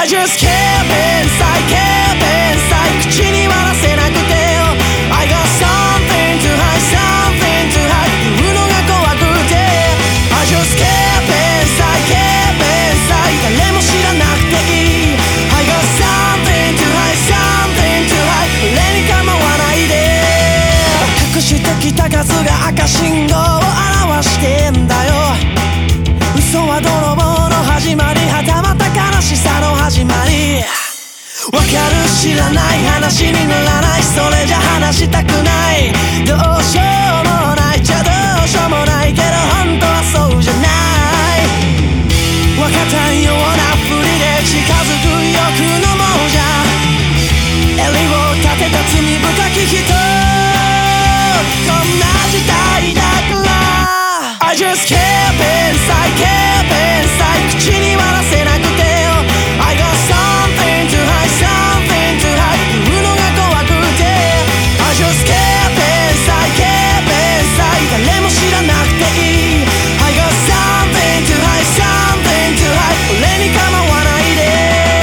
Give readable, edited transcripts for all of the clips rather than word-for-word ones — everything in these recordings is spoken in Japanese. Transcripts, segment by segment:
I just keep inside, keep inside 口には出せなくて I got something to hide, something to hide 言うのが怖くて I just keep inside, keep inside 誰も知らなくていい I got something to hide, something to hide 俺に構わないで隠してきた数が赤信号を表してんだよ嘘は泥棒の始まりはたまた悲しさの始まりわかる知らない話にならないそれじゃ話したくないどうしようもないじゃどうしようもないけど本当はそうじゃないわかったようなふりで近づく欲の亡者襟を立てた罪深き人こんな時代だから I just keep inside, keep inside 口には出せなくて I got something to hide, something to hide 言うのが怖くて I just keep inside, keep inside 誰も知らなくていい I got something to hide, something to hide 俺に構わないで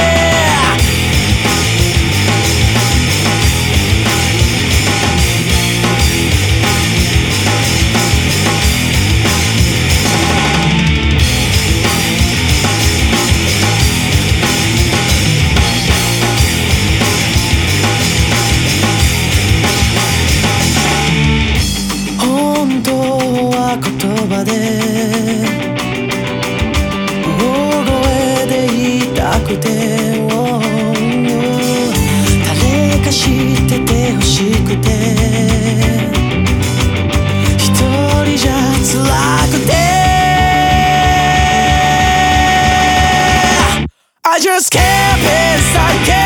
言葉で大声で言いたくて誰か知ってて欲しくて一人じゃ辛くて I just keep inside